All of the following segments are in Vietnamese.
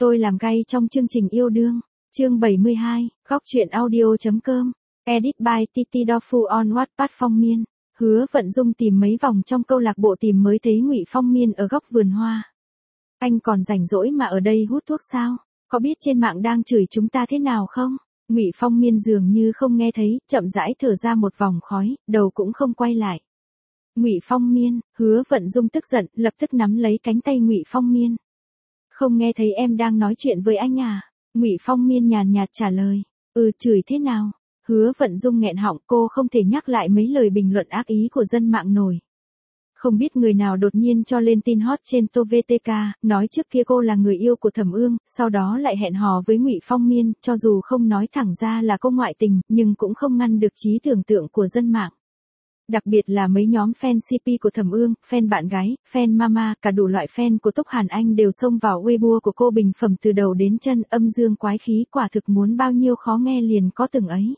Tôi làm gay trong chương trình yêu đương. Chương 72, góc truyện audio.com. Edit by Titi Dofu on Wattpad. Phong Miên. Hứa Vận Dung tìm mấy vòng trong câu lạc bộ tìm mới thấy Ngụy Phong Miên ở góc vườn hoa. Anh còn rảnh rỗi mà ở đây hút thuốc sao? Có biết trên mạng đang chửi chúng ta thế nào không? Ngụy Phong Miên dường như không nghe thấy, chậm rãi thở ra một vòng khói, đầu cũng không quay lại. Ngụy Phong Miên. Hứa Vận Dung tức giận, lập tức nắm lấy cánh tay Ngụy Phong Miên. Không nghe thấy em đang nói chuyện với anh à? Ngụy Phong Miên nhàn nhạt trả lời. Chửi thế nào? Hứa Vận Dung nghẹn họng, cô không thể nhắc lại mấy lời bình luận ác ý của dân mạng nổi. Không biết người nào đột nhiên cho lên tin hot trên TVTK, nói trước kia cô là người yêu của Thẩm Ương, sau đó lại hẹn hò với Ngụy Phong Miên, cho dù không nói thẳng ra là cô ngoại tình, nhưng cũng không ngăn được trí tưởng tượng của dân mạng. Đặc biệt là mấy nhóm fan CP của Thẩm Ương, fan bạn gái, fan mama, cả đủ loại fan của Túc Hàn Anh đều xông vào Weibo của cô bình phẩm từ đầu đến chân, âm dương quái khí, quả thực muốn bao nhiêu khó nghe liền có từng ấy.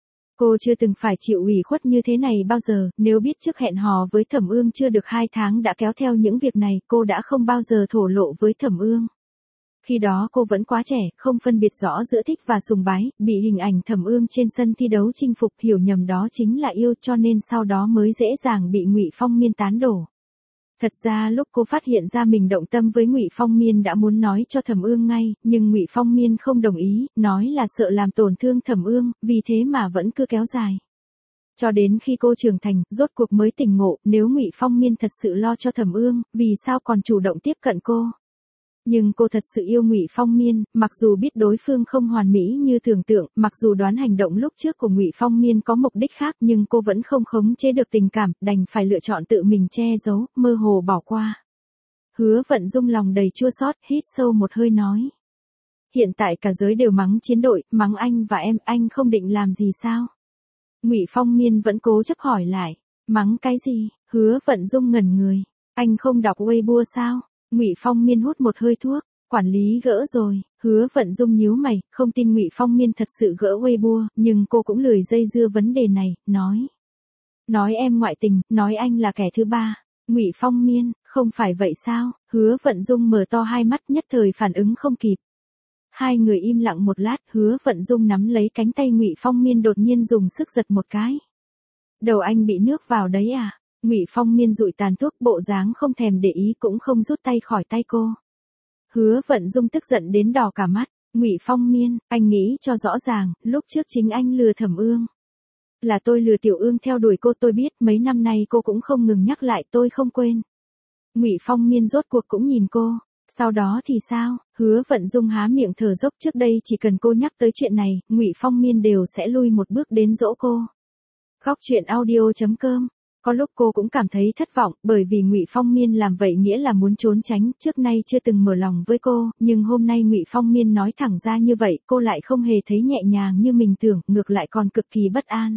Cô chưa từng phải chịu ủy khuất như thế này bao giờ, nếu biết trước hẹn hò với Thẩm Ương chưa được 2 tháng đã kéo theo những việc này, cô đã không bao giờ thổ lộ với Thẩm Ương. Khi đó cô vẫn quá trẻ, không phân biệt rõ giữa thích và sùng bái, bị hình ảnh Thẩm Ương trên sân thi đấu chinh phục, hiểu nhầm đó chính là yêu, cho nên sau đó mới dễ dàng bị Ngụy Phong Miên tán đổ. Thật ra lúc cô phát hiện ra mình động tâm với Ngụy Phong Miên đã muốn nói cho Thẩm Ương ngay, nhưng Ngụy Phong Miên không đồng ý, nói là sợ làm tổn thương Thẩm Ương, vì thế mà vẫn cứ kéo dài. Cho đến khi cô trưởng thành, rốt cuộc mới tỉnh ngộ, nếu Ngụy Phong Miên thật sự lo cho Thẩm Ương, vì sao còn chủ động tiếp cận cô? Nhưng cô thật sự yêu Ngụy Phong Miên, mặc dù biết đối phương không hoàn mỹ như tưởng tượng, mặc dù đoán hành động lúc trước của Ngụy Phong Miên có mục đích khác, nhưng cô vẫn không khống chế được tình cảm, đành phải lựa chọn tự mình che giấu, mơ hồ bỏ qua. Hứa Vận Dung lòng đầy chua xót, hít sâu một hơi nói. Hiện tại cả giới đều mắng chiến đội, mắng anh và em, anh không định làm gì sao? Ngụy Phong Miên vẫn cố chấp hỏi lại. Mắng cái gì? Hứa Vận Dung ngẩn người. Anh không đọc Weibo sao? Ngụy Phong Miên hút một hơi thuốc. Quản lý gỡ rồi. Hứa Vận Dung nhíu mày, không tin Ngụy Phong Miên thật sự gỡ Weibo, nhưng cô cũng lười dây dưa vấn đề này, nói. Nói em ngoại tình, nói anh là kẻ thứ ba. Ngụy Phong Miên, không phải vậy sao? Hứa Vận Dung mở to hai mắt, nhất thời phản ứng không kịp. Hai người im lặng một lát, Hứa Vận Dung nắm lấy cánh tay Ngụy Phong Miên đột nhiên dùng sức giật một cái. Đầu anh bị nước vào đấy à? Ngụy Phong Miên dụi tàn thuốc, bộ dáng không thèm để ý cũng không rút tay khỏi tay cô. Hứa Vận Dung tức giận đến đỏ cả mắt. Ngụy Phong Miên, anh nghĩ cho rõ ràng, lúc trước chính anh lừa Thẩm Ương. Là tôi lừa Tiểu Ương theo đuổi cô, tôi biết, mấy năm nay cô cũng không ngừng nhắc lại, tôi không quên. Ngụy Phong Miên rốt cuộc cũng nhìn cô. Sau đó thì sao? Hứa Vận Dung há miệng thở dốc, trước đây chỉ cần cô nhắc tới chuyện này, Ngụy Phong Miên đều sẽ lui một bước đến dỗ cô. Góc truyện audio.com. Có lúc cô cũng cảm thấy thất vọng, bởi vì Ngụy Phong Miên làm vậy nghĩa là muốn trốn tránh, trước nay chưa từng mở lòng với cô, nhưng hôm nay Ngụy Phong Miên nói thẳng ra như vậy, cô lại không hề thấy nhẹ nhàng như mình tưởng, ngược lại còn cực kỳ bất an.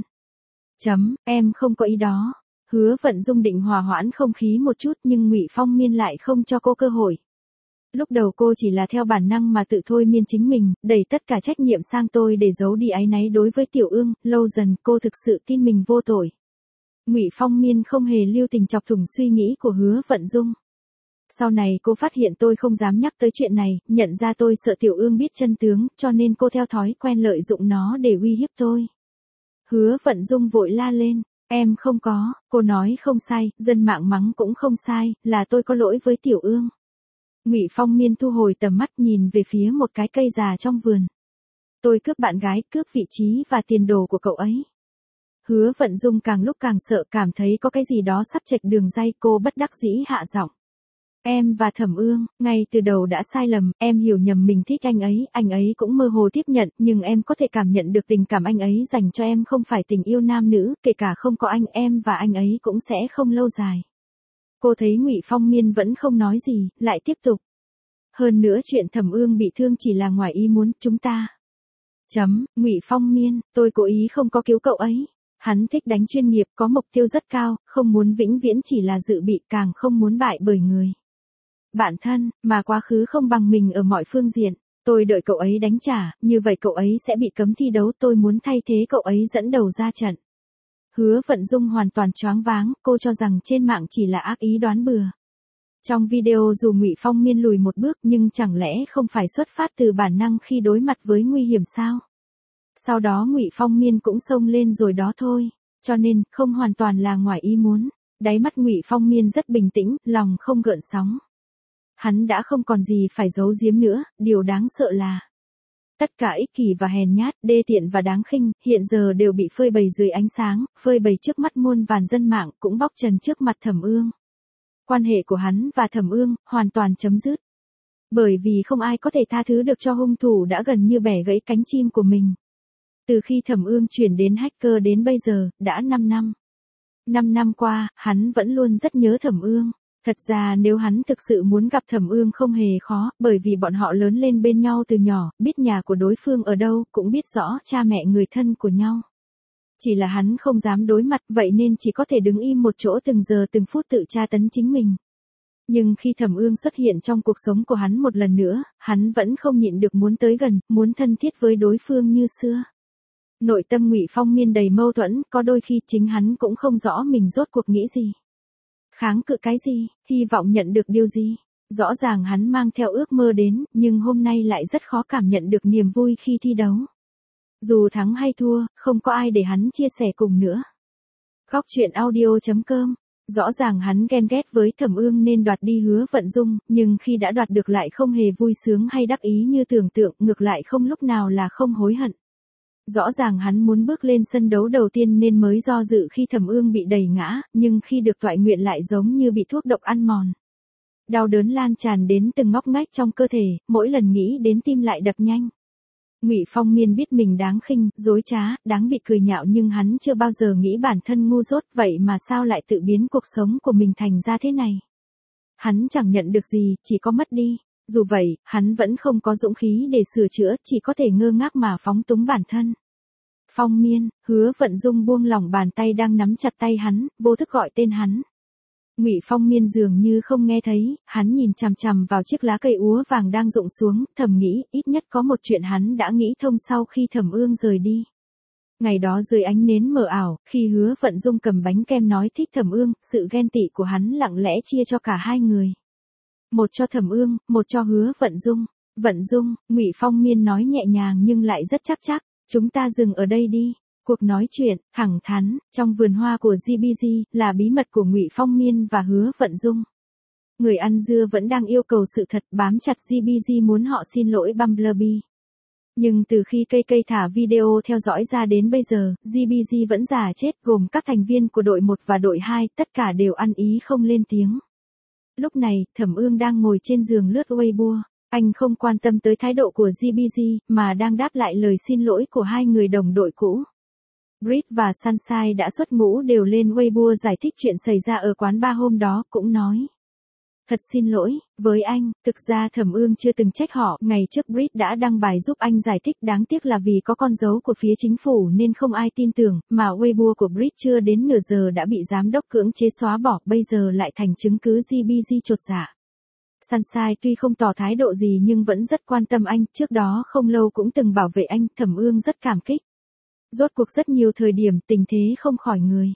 Em không có ý đó. Hứa Vận Dung định hòa hoãn không khí một chút, nhưng Ngụy Phong Miên lại không cho cô cơ hội. Lúc đầu cô chỉ là theo bản năng mà tự thôi miên chính mình, đẩy tất cả trách nhiệm sang tôi để giấu đi áy náy đối với Tiểu Ương, lâu dần cô thực sự tin mình vô tội. Ngụy Phong Miên không hề lưu tình chọc thủng suy nghĩ của Hứa Vận Dung. Sau này cô phát hiện tôi không dám nhắc tới chuyện này, nhận ra tôi sợ Tiểu Ương biết chân tướng, cho nên cô theo thói quen lợi dụng nó để uy hiếp tôi. Hứa Vận Dung vội la lên. Em không có, cô nói không sai, dân mạng mắng cũng không sai, là tôi có lỗi với Tiểu Ương. Ngụy Phong Miên thu hồi tầm mắt, nhìn về phía một cái cây già trong vườn. Tôi cướp bạn gái, cướp vị trí và tiền đồ của cậu ấy. Hứa Vận Dung càng lúc càng sợ, cảm thấy có cái gì đó sắp chệch đường ray, cô bất đắc dĩ hạ giọng. Em và Thẩm Ương, ngay từ đầu đã sai lầm, em hiểu nhầm mình thích anh ấy cũng mơ hồ tiếp nhận, nhưng em có thể cảm nhận được tình cảm anh ấy dành cho em không phải tình yêu nam nữ, kể cả không có anh, em và anh ấy cũng sẽ không lâu dài. Cô thấy Ngụy Phong Miên vẫn không nói gì, lại tiếp tục. Hơn nữa chuyện Thẩm Ương bị thương chỉ là ngoài ý muốn, chúng ta. Ngụy Phong Miên, tôi cố ý không có cứu cậu ấy. Hắn thích đánh chuyên nghiệp, có mục tiêu rất cao, không muốn vĩnh viễn chỉ là dự bị, càng không muốn bại bởi người bạn thân, mà quá khứ không bằng mình ở mọi phương diện. Tôi đợi cậu ấy đánh trả, như vậy cậu ấy sẽ bị cấm thi đấu, tôi muốn thay thế cậu ấy dẫn đầu ra trận. Hứa Vận Dung hoàn toàn choáng váng, cô cho rằng trên mạng chỉ là ác ý đoán bừa. Trong video dù Ngụy Phong Miên lùi một bước nhưng chẳng lẽ không phải xuất phát từ bản năng khi đối mặt với nguy hiểm sao? Sau đó Ngụy Phong Miên cũng xông lên rồi đó thôi, cho nên không hoàn toàn là ngoài ý muốn. Đáy mắt Ngụy Phong Miên rất bình tĩnh, lòng không gợn sóng. Hắn đã không còn gì phải giấu giếm nữa, điều đáng sợ là tất cả ích kỷ và hèn nhát, đê tiện và đáng khinh, hiện giờ đều bị phơi bày dưới ánh sáng, phơi bày trước mắt muôn vàn dân mạng, cũng bóc trần trước mặt Thẩm Ương. Quan hệ của hắn và Thẩm Ương hoàn toàn chấm dứt. Bởi vì không ai có thể tha thứ được cho hung thủ đã gần như bẻ gãy cánh chim của mình. Từ khi Thẩm Ương chuyển đến hacker đến bây giờ, đã 5 năm. 5 năm qua, hắn vẫn luôn rất nhớ Thẩm Ương. Thật ra nếu hắn thực sự muốn gặp Thẩm Ương không hề khó, bởi vì bọn họ lớn lên bên nhau từ nhỏ, biết nhà của đối phương ở đâu, cũng biết rõ cha mẹ người thân của nhau. Chỉ là hắn không dám đối mặt, vậy nên chỉ có thể đứng im một chỗ từng giờ từng phút tự tra tấn chính mình. Nhưng khi Thẩm Ương xuất hiện trong cuộc sống của hắn một lần nữa, hắn vẫn không nhịn được muốn tới gần, muốn thân thiết với đối phương như xưa. Nội tâm Ngụy Phong Miên đầy mâu thuẫn, có đôi khi chính hắn cũng không rõ mình rốt cuộc nghĩ gì. Kháng cự cái gì, hy vọng nhận được điều gì. Rõ ràng hắn mang theo ước mơ đến, nhưng hôm nay lại rất khó cảm nhận được niềm vui khi thi đấu. Dù thắng hay thua, không có ai để hắn chia sẻ cùng nữa. Góc truyện audio.com. Rõ ràng hắn ghen ghét với Thẩm Ương nên đoạt đi Hứa Vận Dung, nhưng khi đã đoạt được lại không hề vui sướng hay đắc ý như tưởng tượng, ngược lại không lúc nào là không hối hận. Rõ ràng hắn muốn bước lên sân đấu đầu tiên nên mới do dự khi Thẩm Ương bị đẩy ngã, nhưng khi được toại nguyện lại giống như bị thuốc độc ăn mòn. Đau đớn lan tràn đến từng ngóc ngách trong cơ thể, mỗi lần nghĩ đến tim lại đập nhanh. Ngụy Phong Miên biết mình đáng khinh, dối trá, đáng bị cười nhạo nhưng hắn chưa bao giờ nghĩ bản thân ngu dốt, vậy mà sao lại tự biến cuộc sống của mình thành ra thế này. Hắn chẳng nhận được gì, chỉ có mất đi. Dù vậy, hắn vẫn không có dũng khí để sửa chữa, chỉ có thể ngơ ngác mà phóng túng bản thân. Phong Miên, Hứa Vận Dung buông lỏng bàn tay đang nắm chặt tay hắn, vô thức gọi tên hắn. Ngụy Phong Miên dường như không nghe thấy, hắn nhìn chằm chằm vào chiếc lá cây úa vàng đang rụng xuống, thầm nghĩ, ít nhất có một chuyện hắn đã nghĩ thông sau khi Thẩm Ương rời đi. Ngày đó dưới ánh nến mờ ảo, khi Hứa Vận Dung cầm bánh kem nói thích Thẩm Ương, sự ghen tị của hắn lặng lẽ chia cho cả hai người. Một cho Thẩm Ương, một cho Hứa Vận Dung. Vận Dung, Ngụy Phong Miên nói nhẹ nhàng nhưng lại rất chắc, chúng ta dừng ở đây đi. Cuộc nói chuyện, thẳng thắn, trong vườn hoa của GBG, là bí mật của Ngụy Phong Miên và Hứa Vận Dung. Người ăn dưa vẫn đang yêu cầu sự thật, bám chặt GBG muốn họ xin lỗi Bumblebee. Nhưng từ khi cây thả video theo dõi ra đến bây giờ, GBG vẫn già chết, gồm các thành viên của đội 1 và đội 2, tất cả đều ăn ý không lên tiếng. Lúc này, Thẩm Ương đang ngồi trên giường lướt Weibo. Anh không quan tâm tới thái độ của GBG, mà đang đáp lại lời xin lỗi của hai người đồng đội cũ. Brit và Sunshine đã xuất ngũ đều lên Weibo giải thích chuyện xảy ra ở quán bar hôm đó, cũng nói. Thật xin lỗi, với anh, thực ra Thẩm Ương chưa từng trách họ, ngày trước Brit đã đăng bài giúp anh giải thích, đáng tiếc là vì có con dấu của phía chính phủ nên không ai tin tưởng, mà Weibo của Brit chưa đến nửa giờ đã bị giám đốc cưỡng chế xóa bỏ, bây giờ lại thành chứng cứ GBG chột dạ. Sunshine tuy không tỏ thái độ gì nhưng vẫn rất quan tâm anh, trước đó không lâu cũng từng bảo vệ anh, Thẩm Ương rất cảm kích. Rốt cuộc rất nhiều thời điểm tình thế không khỏi người.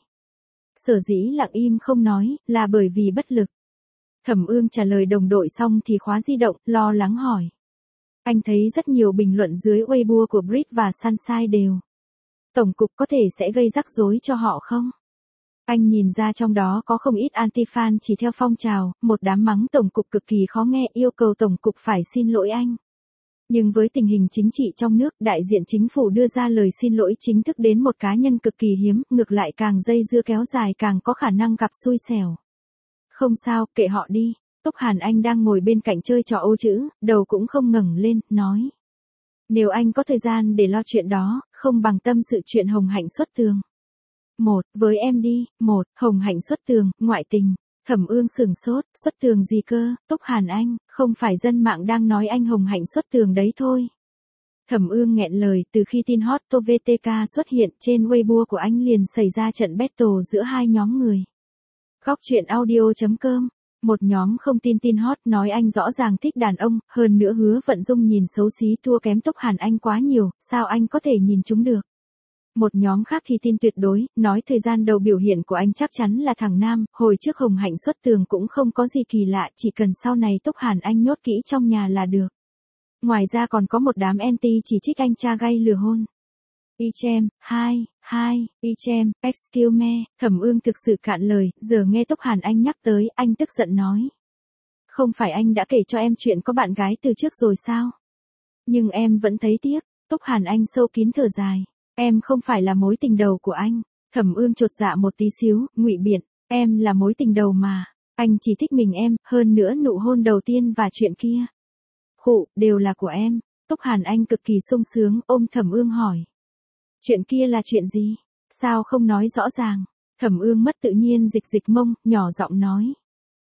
Sở dĩ lặng im không nói, là bởi vì bất lực. Thẩm Ương trả lời đồng đội xong thì khóa di động, lo lắng hỏi. Anh thấy rất nhiều bình luận dưới Weibo của Brit và Sunshine đều. Tổng cục có thể sẽ gây rắc rối cho họ không? Anh nhìn ra trong đó có không ít anti-fan chỉ theo phong trào, một đám mắng tổng cục cực kỳ khó nghe, yêu cầu tổng cục phải xin lỗi anh. Nhưng với tình hình chính trị trong nước, đại diện chính phủ đưa ra lời xin lỗi chính thức đến một cá nhân cực kỳ hiếm, ngược lại càng dây dưa kéo dài càng có khả năng gặp xui xẻo. Không sao, kệ họ đi. Túc Hàn Anh đang ngồi bên cạnh chơi trò ô chữ, đầu cũng không ngẩng lên, nói. Nếu anh có thời gian để lo chuyện đó, không bằng tâm sự chuyện Hồng Hạnh xuất tường. Với em đi, Hồng Hạnh xuất tường, ngoại tình. Thẩm Ương sửng sốt, xuất tường gì cơ, Túc Hàn Anh, không phải dân mạng đang nói anh Hồng Hạnh xuất tường đấy thôi. Thẩm Ương nghẹn lời, từ khi tin hot TOVTK xuất hiện trên Weibo của anh liền xảy ra trận battle giữa hai nhóm người. Góc truyện audio.com. Một nhóm không tin hot nói anh rõ ràng thích đàn ông, hơn nữa Hứa Vận Dung nhìn xấu xí thua kém Túc Hàn Anh quá nhiều, sao anh có thể nhìn chúng được. Một nhóm khác thì tin tuyệt đối, nói thời gian đầu biểu hiện của anh chắc chắn là thằng Nam, hồi trước Hồng Hạnh xuất tường cũng không có gì kỳ lạ, chỉ cần sau này Túc Hàn Anh nhốt kỹ trong nhà là được. Ngoài ra còn có một đám anti chỉ trích anh cha gay lừa hôn. Ichem, Ichem, excuse me, Thẩm Ương thực sự cạn lời, giờ nghe Túc Hàn Anh nhắc tới, anh tức giận nói. Không phải anh đã kể cho em chuyện có bạn gái từ trước rồi sao? Nhưng em vẫn thấy tiếc, Túc Hàn Anh sâu kín thở dài. Em không phải là mối tình đầu của anh. Thẩm Ương chột dạ một tí xíu, ngụy biện, em là mối tình đầu mà. Anh chỉ thích mình em, hơn nữa nụ hôn đầu tiên và chuyện kia. Khụ, đều là của em. Túc Hàn Anh cực kỳ sung sướng, ôm Thẩm Ương hỏi. Chuyện kia là chuyện gì? Sao không nói rõ ràng? Thẩm Ương mất tự nhiên dịch mông, nhỏ giọng nói.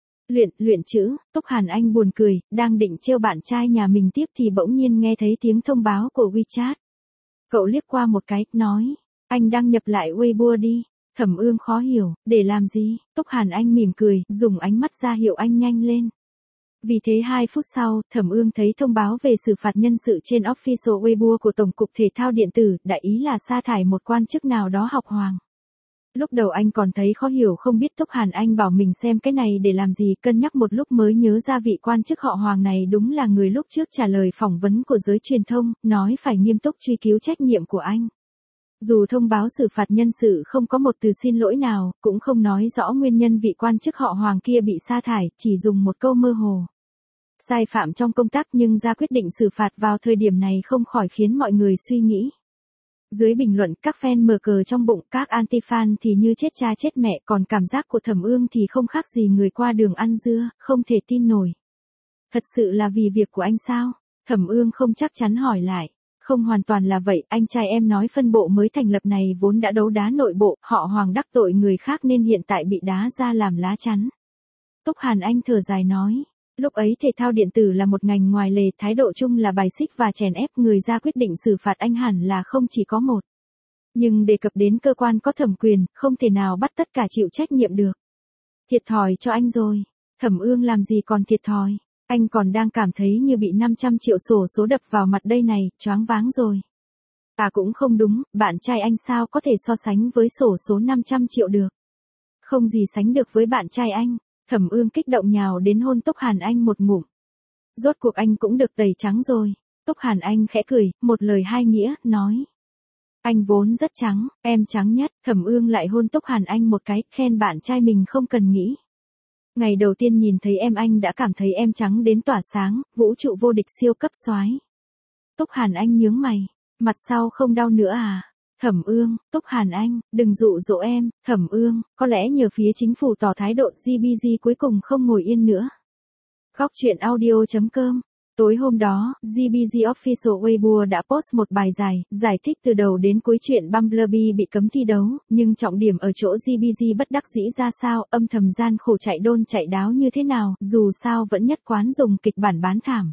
Luyện chữ, Túc Hàn Anh buồn cười, đang định trêu bạn trai nhà mình tiếp thì bỗng nhiên nghe thấy tiếng thông báo của WeChat. Cậu liếc qua một cái, nói, anh đăng nhập lại Weibo đi. Thẩm Ương khó hiểu, để làm gì? Túc Hàn Anh mỉm cười, dùng ánh mắt ra hiệu anh nhanh lên. Vì thế 2 phút sau, Thẩm Ương thấy thông báo về xử phạt nhân sự trên official Weibo của Tổng cục Thể thao Điện tử, đại ý là sa thải một quan chức nào đó học hoàng. Lúc đầu anh còn thấy khó hiểu không biết Túc Hàn Anh bảo mình xem cái này để làm gì, cân nhắc một lúc mới nhớ ra vị quan chức họ Hoàng này đúng là người lúc trước trả lời phỏng vấn của giới truyền thông, nói phải nghiêm túc truy cứu trách nhiệm của anh. Dù thông báo xử phạt nhân sự không có một từ xin lỗi nào, cũng không nói rõ nguyên nhân vị quan chức họ Hoàng kia bị sa thải, chỉ dùng một câu mơ hồ. Sai phạm trong công tác nhưng ra quyết định xử phạt vào thời điểm này không khỏi khiến mọi người suy nghĩ. Dưới bình luận, các fan mở cờ trong bụng, các anti-fan thì như chết cha chết mẹ, còn cảm giác của Thẩm Ương thì không khác gì người qua đường ăn dưa, không thể tin nổi. Thật sự là vì việc của anh sao? Thẩm Ương không chắc chắn hỏi lại. Không hoàn toàn là vậy, anh trai em nói phân bộ mới thành lập này vốn đã đấu đá nội bộ, họ Hoàng đắc tội người khác nên hiện tại bị đá ra làm lá chắn. Túc Hàn Anh thở dài nói. Lúc ấy thể thao điện tử là một ngành ngoài lề, thái độ chung là bài xích và chèn ép, người ra quyết định xử phạt anh hẳn là không chỉ có một. Nhưng đề cập đến cơ quan có thẩm quyền, không thể nào bắt tất cả chịu trách nhiệm được. Thiệt thòi cho anh rồi. Thẩm Ương làm gì còn thiệt thòi. Anh còn đang cảm thấy như bị 500 triệu xổ số đập vào mặt đây này, choáng váng rồi. À cũng không đúng, bạn trai anh sao có thể so sánh với xổ số 500 triệu được. Không gì sánh được với bạn trai anh. Thẩm Ương kích động nhào đến hôn Túc Hàn Anh một ngụm. Rốt cuộc anh cũng được tẩy trắng rồi. Túc Hàn Anh khẽ cười, một lời hai nghĩa, nói. Anh vốn rất trắng, em trắng nhất. Thẩm Ương lại hôn Túc Hàn Anh một cái, khen bạn trai mình không cần nghĩ. Ngày đầu tiên nhìn thấy em anh đã cảm thấy em trắng đến tỏa sáng, vũ trụ vô địch siêu cấp soái. Túc Hàn Anh nhướng mày, mặt sau không đau nữa à? Thẩm Ương, Túc Hàn Anh, đừng dụ dỗ em. Thẩm Ương, có lẽ nhờ phía chính phủ tỏ thái độ, GBG cuối cùng không ngồi yên nữa. Góc truyện audio.com. Tối hôm đó, GBG Official Weibo đã post một bài dài, giải thích từ đầu đến cuối chuyện Bumblebee bị cấm thi đấu, nhưng trọng điểm ở chỗ GBG bất đắc dĩ ra sao, âm thầm gian khổ chạy đôn chạy đáo như thế nào, dù sao vẫn nhất quán dùng kịch bản bán thảm.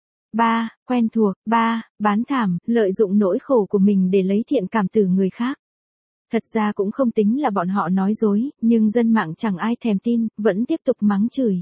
3. Quen thuộc. 3. Bán thảm, lợi dụng nỗi khổ của mình để lấy thiện cảm từ người khác. Thật ra cũng không tính là bọn họ nói dối, nhưng dân mạng chẳng ai thèm tin, vẫn tiếp tục mắng chửi.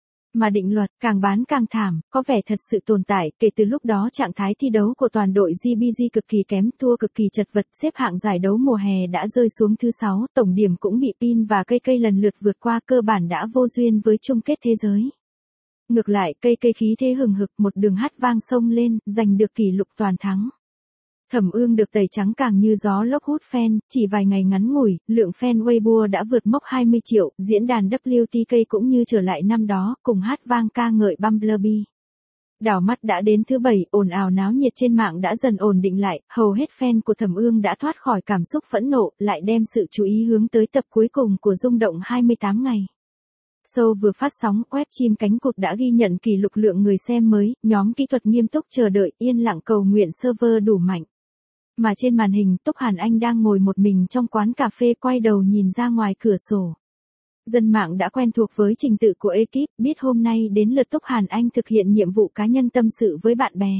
Mà định luật, càng bán càng thảm, có vẻ thật sự tồn tại, kể từ lúc đó trạng thái thi đấu của toàn đội GBG cực kỳ kém, thua cực kỳ chật vật, xếp hạng giải đấu mùa hè đã rơi xuống thứ 6, tổng điểm cũng bị Pin và cây lần lượt vượt qua, cơ bản đã vô duyên với chung kết thế giới. Ngược lại, cây khí thế hừng hực, một đường hát vang sông lên, giành được kỷ lục toàn thắng. Thẩm Ương được tẩy trắng càng như gió lốc hút fan, chỉ vài ngày ngắn ngủi, lượng fan Weibo đã vượt mốc 20 triệu, diễn đàn WTK cũng như trở lại năm đó, cùng hát vang ca ngợi Bumblebee. Đảo mắt đã đến thứ 7, ồn ào náo nhiệt trên mạng đã dần ổn định lại, hầu hết fan của Thẩm Ương đã thoát khỏi cảm xúc phẫn nộ, lại đem sự chú ý hướng tới tập cuối cùng của Rung động 28 ngày. Show vừa phát sóng, web chim cánh cụt đã ghi nhận kỷ lục lượng người xem mới, nhóm kỹ thuật nghiêm túc chờ đợi, yên lặng cầu nguyện server đủ mạnh. Mà trên màn hình, Túc Hàn Anh đang ngồi một mình trong quán cà phê quay đầu nhìn ra ngoài cửa sổ. Dân mạng đã quen thuộc với trình tự của ekip, biết hôm nay đến lượt Túc Hàn Anh thực hiện nhiệm vụ cá nhân tâm sự với bạn bè.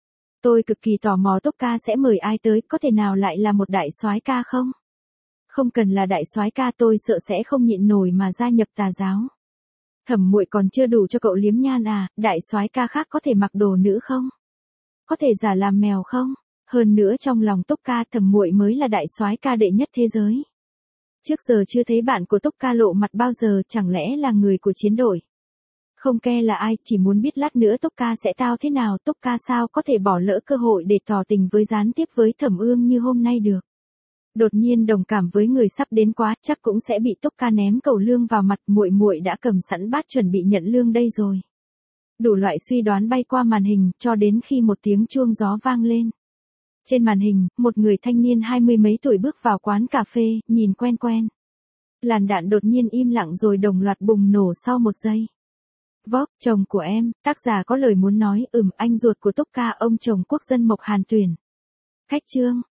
Tôi cực kỳ tò mò Túc ca sẽ mời ai tới, có thể nào lại là một đại soái ca không? Không cần là đại soái ca, tôi sợ sẽ không nhịn nổi mà gia nhập tà giáo. Thẩm muội còn chưa đủ cho cậu liếm nhan à, đại soái ca khác có thể mặc đồ nữ không? Có thể giả làm mèo không? Hơn nữa trong lòng Túc Ca Thẩm muội mới là đại soái ca đệ nhất thế giới. Trước giờ chưa thấy bạn của Túc Ca lộ mặt bao giờ, chẳng lẽ là người của chiến đội. Không ke là ai, chỉ muốn biết lát nữa Túc Ca sẽ tao thế nào, Túc Ca sao có thể bỏ lỡ cơ hội để tỏ tình với gián tiếp với Thẩm Ương như hôm nay được. Đột nhiên đồng cảm với người sắp đến quá, chắc cũng sẽ bị Túc Ca ném cầu lương vào mặt, muội đã cầm sẵn bát chuẩn bị nhận lương đây rồi. Đủ loại suy đoán bay qua màn hình, cho đến khi một tiếng chuông gió vang lên. Trên màn hình, một người thanh niên 20 mấy tuổi bước vào quán cà phê, nhìn quen quen. Làn đạn đột nhiên im lặng rồi đồng loạt bùng nổ sau một giây. Vóc, chồng của em, tác giả có lời muốn nói, anh ruột của Túc Ca, ông chồng quốc dân Mộc Hàn Tuyển. Khách trương,